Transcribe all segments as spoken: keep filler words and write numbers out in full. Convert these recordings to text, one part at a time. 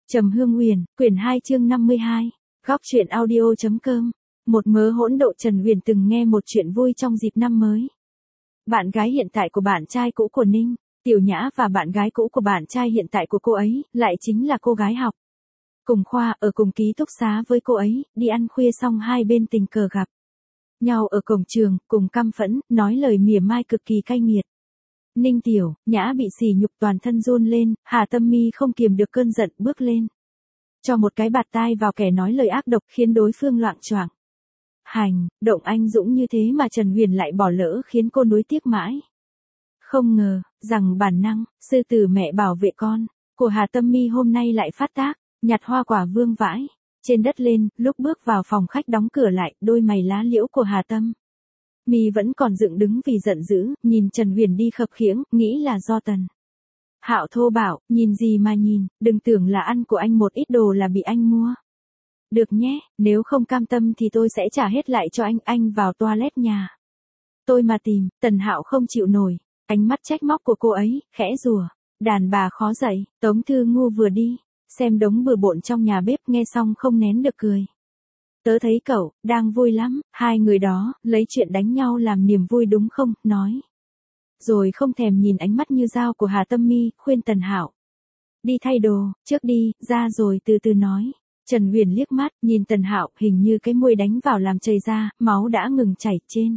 Trầm Hương Huyền, quyển hai chương năm mươi hai. Góc truyện audio.com. Một mớ hỗn độ. Trần Huyền từng nghe một chuyện vui trong dịp năm mới. Bạn gái hiện tại của bạn trai cũ của Ninh, Tiểu Nhã và bạn gái cũ của bạn trai hiện tại của cô ấy, lại chính là cô gái học cùng khoa ở cùng ký túc xá với cô ấy, đi ăn khuya xong hai bên tình cờ gặp nhau ở cổng trường, cùng căm phẫn, nói lời mỉa mai cực kỳ cay nghiệt. Ninh Tiểu Nhã bị sỉ nhục toàn thân run lên, Hà Tâm Mi không kiềm được cơn giận, bước lên cho một cái bạt tai vào kẻ nói lời ác độc, khiến đối phương loạng choạng. Hành động anh dũng như thế mà Trần Huyền lại bỏ lỡ, khiến cô nuối tiếc mãi. Không ngờ rằng bản năng sư tử mẹ bảo vệ con của Hà Tâm Mi hôm nay lại phát tác, nhặt hoa quả vương vãi trên đất lên. Lúc bước vào phòng khách đóng cửa lại, đôi mày lá liễu của Hà Tâm Mi vẫn còn dựng đứng vì giận dữ, nhìn Trần Huyền đi khập khiễng, nghĩ là do Tần Hạo thô bạo. Nhìn gì mà nhìn, đừng tưởng là ăn của anh một ít đồ là bị anh mua được nhé, nếu không cam tâm thì tôi sẽ trả hết lại cho anh. Anh vào toilet nhà tôi mà tìm. Tần Hạo không chịu nổi ánh mắt trách móc của cô ấy, khẽ rủa, đàn bà khó dạy. Tống Thư Ngu vừa đi xem đống bừa bộn trong nhà bếp, nghe xong không nén được cười. Tớ thấy cậu đang vui lắm, hai người đó lấy chuyện đánh nhau làm niềm vui đúng không? Nói rồi không thèm nhìn ánh mắt như dao của Hà Tâm Mi, khuyên Tần Hạo đi thay đồ trước đi, ra rồi từ từ nói. Trần Huyền liếc mắt nhìn Tần Hạo, hình như cái môi đánh vào làm chảy ra, máu đã ngừng chảy, trên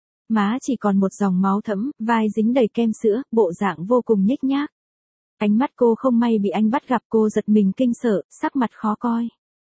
má chỉ còn một dòng máu thẫm, vai dính đầy kem sữa, bộ dạng vô cùng nhếch nhác. Ánh mắt cô không may bị anh bắt gặp, cô giật mình kinh sợ, sắc mặt khó coi.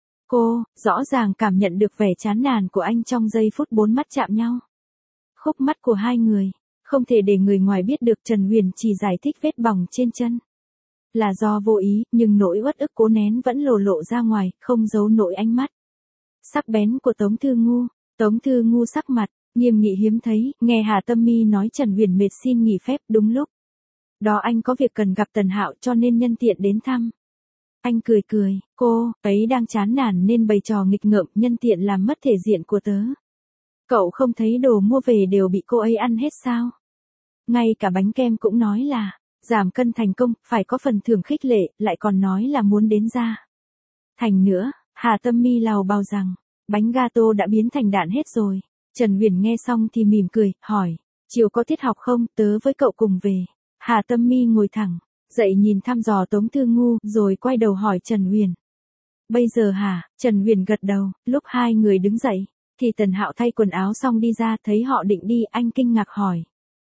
Cô rõ ràng cảm nhận được vẻ chán nản của anh trong giây phút bốn mắt chạm nhau. Khúc mắt của hai người không thể để người ngoài biết được. Trần Huyền chỉ giải thích vết bỏng trên chân là do vô ý, nhưng nỗi uất ức cố nén vẫn lộ lộ ra ngoài, không giấu nổi ánh mắt sắc bén của Tống Thư Ngu. Tống Thư Ngu sắc mặt nghiêm nghị hiếm thấy, nghe Hà Tâm Mi nói Trần Huyền mệt xin nghỉ phép, đúng lúc đó anh có việc cần gặp Tần Hạo cho nên nhân tiện đến thăm. Anh cười cười, cô ấy đang chán nản nên bày trò nghịch ngợm, nhân tiện làm mất thể diện của tớ. Cậu không thấy đồ mua về đều bị cô ấy ăn hết sao? Ngay cả bánh kem cũng nói là giảm cân thành công, phải có phần thưởng khích lệ, lại còn nói là muốn đến ra thành nữa. Hà Tâm Mi lào bào rằng bánh gato đã biến thành đạn hết rồi. Trần Huyền nghe xong thì mỉm cười, hỏi, chiều có tiết học không, tớ với cậu cùng về. Hà Tâm Mi ngồi thẳng dậy, nhìn thăm dò Tống Thư Ngu, rồi quay đầu hỏi Trần Huyền. Bây giờ hả? Trần Huyền gật đầu. Lúc hai người đứng dậy thì Tần Hạo thay quần áo xong đi ra, thấy họ định đi, anh kinh ngạc hỏi,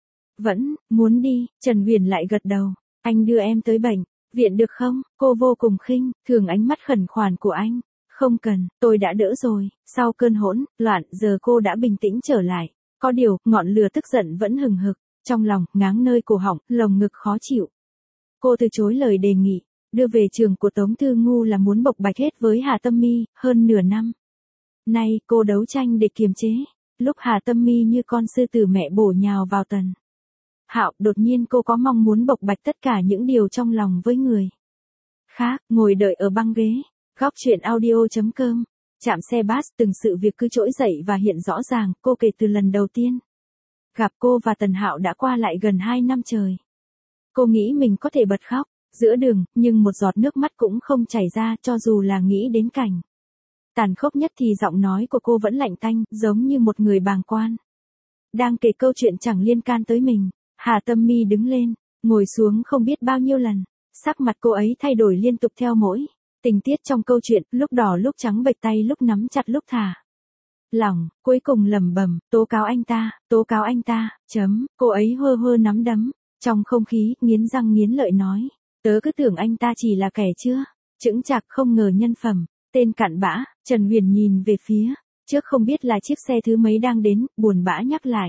vẫn muốn đi? Trần Huyền lại gật đầu. Anh đưa em tới bệnh viện được không? Cô vô cùng khinh thường ánh mắt khẩn khoản của anh. Không cần, tôi đã đỡ rồi. Sau cơn hỗn loạn, giờ cô đã bình tĩnh trở lại. Có điều, ngọn lửa tức giận vẫn hừng hực trong lòng, ngáng nơi cổ họng, lồng ngực khó chịu. Cô từ chối lời đề nghị đưa về trường của Tống Thư Ngu là muốn bộc bạch hết với Hà Tâm Mi. Hơn nửa năm nay cô đấu tranh để kiềm chế. Lúc Hà Tâm Mi như con sư tử mẹ bổ nhào vào Tần Hạo, đột nhiên cô có mong muốn bộc bạch tất cả những điều trong lòng với người khác. Ngồi đợi ở băng ghế. Góc truyện audio.com. Trạm xe bus, từng sự việc cứ trỗi dậy và hiện rõ ràng. Cô kể từ lần đầu tiên gặp cô và Tần Hạo đã qua lại gần hai năm trời. Cô nghĩ mình có thể bật khóc giữa đường, nhưng một giọt nước mắt cũng không chảy ra. Cho dù là nghĩ đến cảnh tàn khốc nhất thì giọng nói của cô vẫn lạnh tanh, giống như một người bàng quan đang kể câu chuyện chẳng liên can tới mình. Hà Tâm Mi đứng lên, ngồi xuống không biết bao nhiêu lần. Sắc mặt cô ấy thay đổi liên tục theo mỗi tình tiết trong câu chuyện, lúc đỏ lúc trắng bệch tay, lúc nắm chặt lúc thả lỏng, cuối cùng lẩm bẩm, tố cáo anh ta, tố cáo anh ta, chấm. Cô ấy hơ hơ nắm đấm trong không khí, nghiến răng nghiến lợi nói, tớ cứ tưởng anh ta chỉ là kẻ chưa chững chạc, không ngờ nhân phẩm tên cặn bã. Trần Huyền nhìn về phía trước, không biết là chiếc xe thứ mấy đang đến, buồn bã nhắc lại,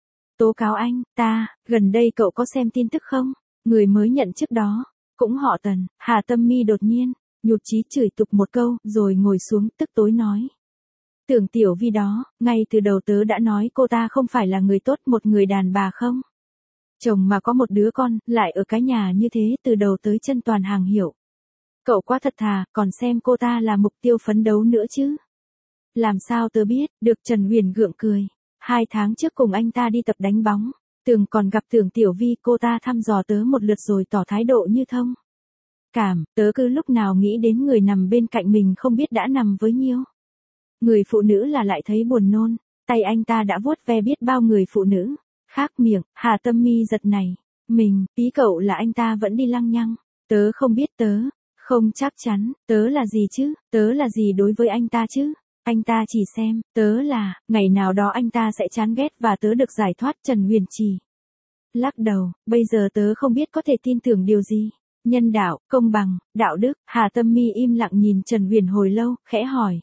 tố cáo anh ta, gần đây cậu có xem tin tức không? Người mới nhận trước đó cũng họ Tần. Hà Tâm Mi đột nhiên nhụt chí chửi tục một câu, rồi ngồi xuống, tức tối nói, tưởng Tiểu Vi đó, ngay từ đầu tớ đã nói cô ta không phải là người tốt, một người đàn bà không chồng mà có một đứa con, lại ở cái nhà như thế, từ đầu tới chân toàn hàng hiệu. Cậu quá thật thà, còn xem cô ta là mục tiêu phấn đấu nữa chứ. Làm sao tớ biết được? Trần Huyền gượng cười. Hai tháng trước cùng anh ta đi tập đánh bóng, Tường còn gặp Tưởng Tiểu Vi, cô ta thăm dò tớ một lượt rồi tỏ thái độ như thông cảm, tớ cứ lúc nào nghĩ đến người nằm bên cạnh mình không biết đã nằm với nhiêu. Người phụ nữ là lại thấy buồn nôn, tay anh ta đã vuốt ve biết bao người phụ nữ. Khác miệng, Hà Tâm Mi giật này. Mình, ý cậu là anh ta vẫn đi lăng nhăng. Tớ không biết tớ, không chắc chắn, tớ là gì chứ, tớ là gì đối với anh ta chứ. Anh ta chỉ xem, tớ là, ngày nào đó anh ta sẽ chán ghét và tớ được giải thoát. Trần Huyền Trì lắc đầu, bây giờ tớ không biết có thể tin tưởng điều gì. Nhân đạo, công bằng, đạo đức. Hà Tâm Mi im lặng nhìn Trần Huyền hồi lâu, khẽ hỏi.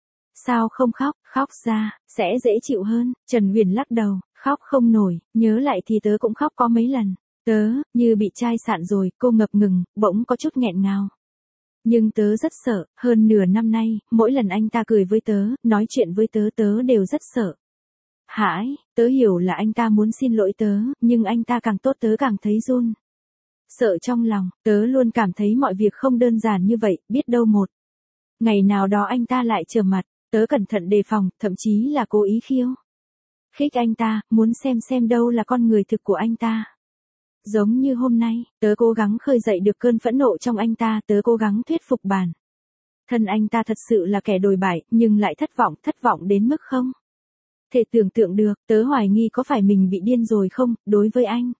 Sao không khóc, khóc ra, sẽ dễ chịu hơn. Trần Huyền lắc đầu, khóc không nổi, nhớ lại thì tớ cũng khóc có mấy lần. Tớ, như bị chai sạn rồi, cô ngập ngừng, bỗng có chút nghẹn ngào. Nhưng tớ rất sợ, hơn nửa năm nay, mỗi lần anh ta cười với tớ, nói chuyện với tớ tớ đều rất sợ. Hãi, tớ hiểu là anh ta muốn xin lỗi tớ, nhưng anh ta càng tốt tớ càng thấy run. Sợ trong lòng, tớ luôn cảm thấy mọi việc không đơn giản như vậy, biết đâu một. Ngày nào đó anh ta lại trở mặt, tớ cẩn thận đề phòng, thậm chí là cố ý khiêu khích anh ta, muốn xem xem đâu là con người thực của anh ta. Giống như hôm nay, tớ cố gắng khơi dậy được cơn phẫn nộ trong anh ta, tớ cố gắng thuyết phục bản thân anh ta thật sự là kẻ đồi bại, nhưng lại thất vọng, thất vọng đến mức không thể tưởng tượng được, tớ hoài nghi có phải mình bị điên rồi không, đối với anh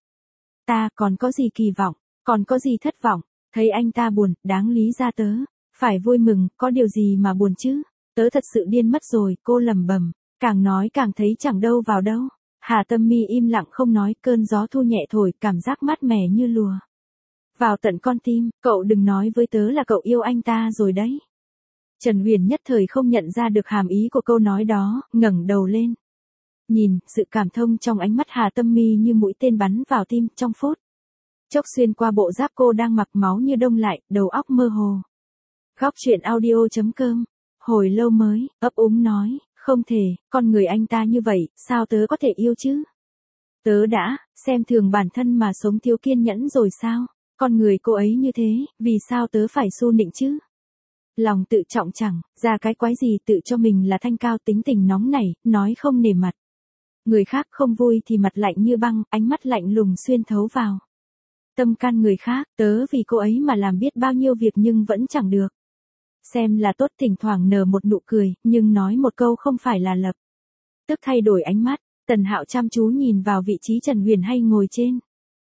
ta còn có gì kỳ vọng, còn có gì thất vọng, thấy anh ta buồn, đáng lý ra tớ phải vui mừng, có điều gì mà buồn chứ, tớ thật sự điên mất rồi, cô lẩm bẩm, càng nói càng thấy chẳng đâu vào đâu. Hà Tâm Mi im lặng không nói, cơn gió thu nhẹ thổi, cảm giác mát mẻ như lùa vào tận con tim. Cậu đừng nói với tớ là cậu yêu anh ta rồi đấy. Trần Huyền nhất thời không nhận ra được hàm ý của câu nói đó, ngẩng đầu lên. Nhìn, sự cảm thông trong ánh mắt Hà Tâm Mi như mũi tên bắn vào tim, trong phút chốc xuyên qua bộ giáp cô đang mặc, máu như đông lại, đầu óc mơ hồ. Góc truyện audio chấm com. Hồi lâu mới, ấp úng nói, không thể, con người anh ta như vậy, sao tớ có thể yêu chứ? Tớ đã, xem thường bản thân mà sống thiếu kiên nhẫn rồi sao? Con người cô ấy như thế, vì sao tớ phải su nịnh chứ? Lòng tự trọng chẳng, ra cái quái gì tự cho mình là thanh cao, tính tình nóng nảy, nói không nể mặt. Người khác không vui thì mặt lạnh như băng, ánh mắt lạnh lùng xuyên thấu vào tâm can người khác, tớ vì cô ấy mà làm biết bao nhiêu việc nhưng vẫn chẳng được xem là tốt, thỉnh thoảng nở một nụ cười, nhưng nói một câu không phải là lập tức thay đổi ánh mắt. Tần Hạo chăm chú nhìn vào vị trí Trần Huyền hay ngồi trên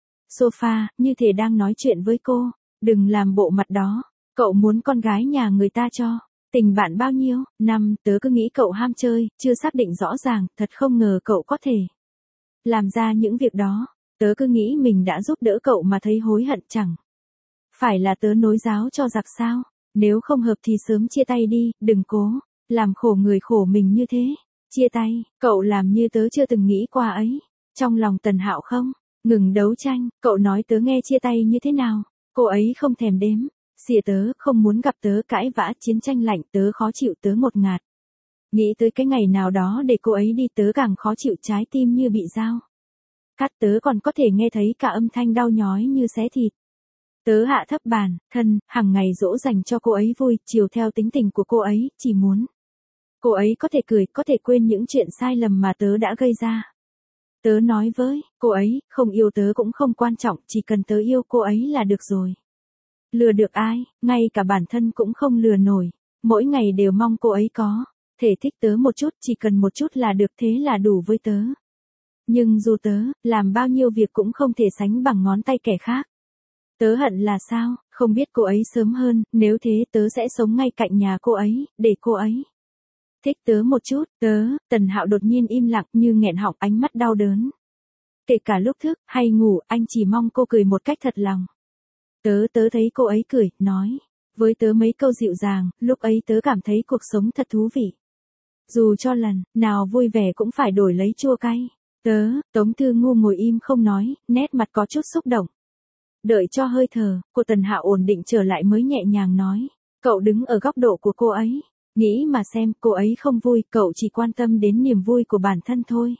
sofa, như thể đang nói chuyện với cô. Đừng làm bộ mặt đó, cậu muốn con gái nhà người ta cho tình bạn bao nhiêu năm, tớ cứ nghĩ cậu ham chơi, chưa xác định rõ ràng, thật không ngờ cậu có thể làm ra những việc đó. Tớ cứ nghĩ mình đã giúp đỡ cậu mà thấy hối hận, chẳng phải là tớ nối giáo cho giặc sao? Nếu không hợp thì sớm chia tay đi, đừng cố làm khổ người khổ mình như thế. Chia tay, cậu làm như tớ chưa từng nghĩ qua ấy. Trong lòng Tần Hạo không ngừng đấu tranh, cậu nói tớ nghe chia tay như thế nào? Cô ấy không thèm đếm xỉa tớ, không muốn gặp tớ, cãi vã, chiến tranh lạnh, tớ khó chịu, tớ ngột ngạt. Nghĩ tới cái ngày nào đó để cô ấy đi, tớ càng khó chịu, trái tim như bị dao cắt, tớ còn có thể nghe thấy cả âm thanh đau nhói như xé thịt. Tớ hạ thấp bàn thân, hàng ngày dỗ dành cho cô ấy vui, chiều theo tính tình của cô ấy, chỉ muốn cô ấy có thể cười, có thể quên những chuyện sai lầm mà tớ đã gây ra. Tớ nói với cô ấy, không yêu tớ cũng không quan trọng, chỉ cần tớ yêu cô ấy là được rồi. Lừa được ai, ngay cả bản thân cũng không lừa nổi. Mỗi ngày đều mong cô ấy có thể thích tớ một chút, chỉ cần một chút là được, thế là đủ với tớ. Nhưng dù tớ làm bao nhiêu việc cũng không thể sánh bằng ngón tay kẻ khác. Tớ hận là sao, không biết cô ấy sớm hơn, nếu thế tớ sẽ sống ngay cạnh nhà cô ấy, để cô ấy thích tớ một chút. Tớ, Tần Hạo đột nhiên im lặng như nghẹn họng, ánh mắt đau đớn. Kể cả lúc thức hay ngủ, anh chỉ mong cô cười một cách thật lòng. Tớ tớ thấy cô ấy cười, nói với tớ mấy câu dịu dàng, lúc ấy tớ cảm thấy cuộc sống thật thú vị. Dù cho lần nào vui vẻ cũng phải đổi lấy chua cay. Tớ, Tống Thư Ngu ngồi im không nói, nét mặt có chút xúc động. Đợi cho hơi thở của Tần Hạo ổn định trở lại mới nhẹ nhàng nói, cậu đứng ở góc độ của cô ấy, nghĩ mà xem, cô ấy không vui, cậu chỉ quan tâm đến niềm vui của bản thân thôi.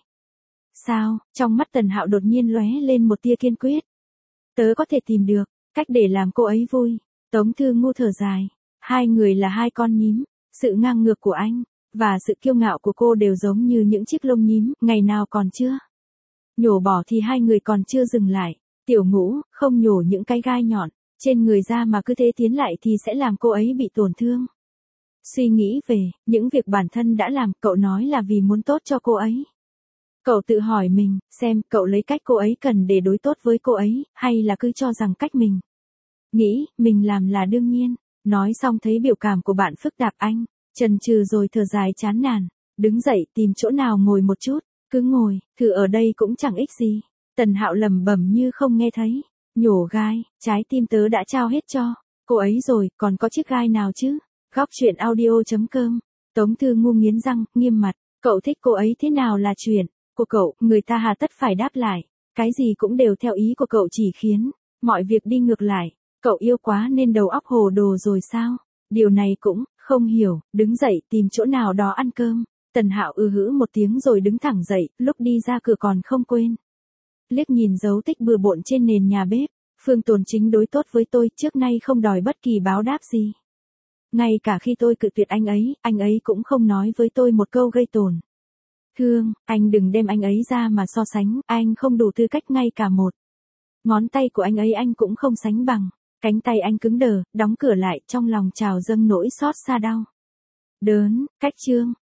Sao? Trong mắt Tần Hạo đột nhiên lóe lên một tia kiên quyết. Tớ có thể tìm được cách để làm cô ấy vui. Tống Thư Ngu thở dài, hai người là hai con nhím, sự ngang ngược của anh và sự kiêu ngạo của cô đều giống như những chiếc lông nhím, ngày nào còn chưa nhổ bỏ thì hai người còn chưa dừng lại. Tiểu Ngũ, không nhổ những cái gai nhọn trên người ra mà cứ thế tiến lại thì sẽ làm cô ấy bị tổn thương. Suy nghĩ về những việc bản thân đã làm, cậu nói là vì muốn tốt cho cô ấy. Cậu tự hỏi mình, xem cậu lấy cách cô ấy cần để đối tốt với cô ấy, hay là cứ cho rằng cách mình nghĩ, mình làm là đương nhiên. Nói xong thấy biểu cảm của bạn phức tạp, anh chần chừ rồi thở dài chán nản, đứng dậy tìm chỗ nào ngồi một chút, cứ ngồi, thử ở đây cũng chẳng ích gì. Tần Hạo lẩm bẩm như không nghe thấy, nhổ gai, trái tim tớ đã trao hết cho cô ấy rồi, còn có chiếc gai nào chứ? Góc truyện audio.com. Tống Thư Ngu nghiến răng, nghiêm mặt, cậu thích cô ấy thế nào là chuyện của cậu, người ta hà tất phải đáp lại, cái gì cũng đều theo ý của cậu chỉ khiến mọi việc đi ngược lại. Cậu yêu quá nên đầu óc hồ đồ rồi sao? Điều này cũng không hiểu, đứng dậy tìm chỗ nào đó ăn cơm. Tần Hạo ư hữ một tiếng rồi đứng thẳng dậy, lúc đi ra cửa còn không quên liếc nhìn dấu tích bừa bộn trên nền nhà bếp. Phương Tồn Chính đối tốt với tôi, trước nay không đòi bất kỳ báo đáp gì. Ngay cả khi tôi cự tuyệt anh ấy, anh ấy cũng không nói với tôi một câu gây tổn thương. Anh đừng đem anh ấy ra mà so sánh, anh không đủ tư cách, ngay cả một ngón tay của anh ấy anh cũng không sánh bằng. Cánh tay anh cứng đờ, đóng cửa lại, trong lòng trào dâng nỗi xót xa đau đớn. Cách chương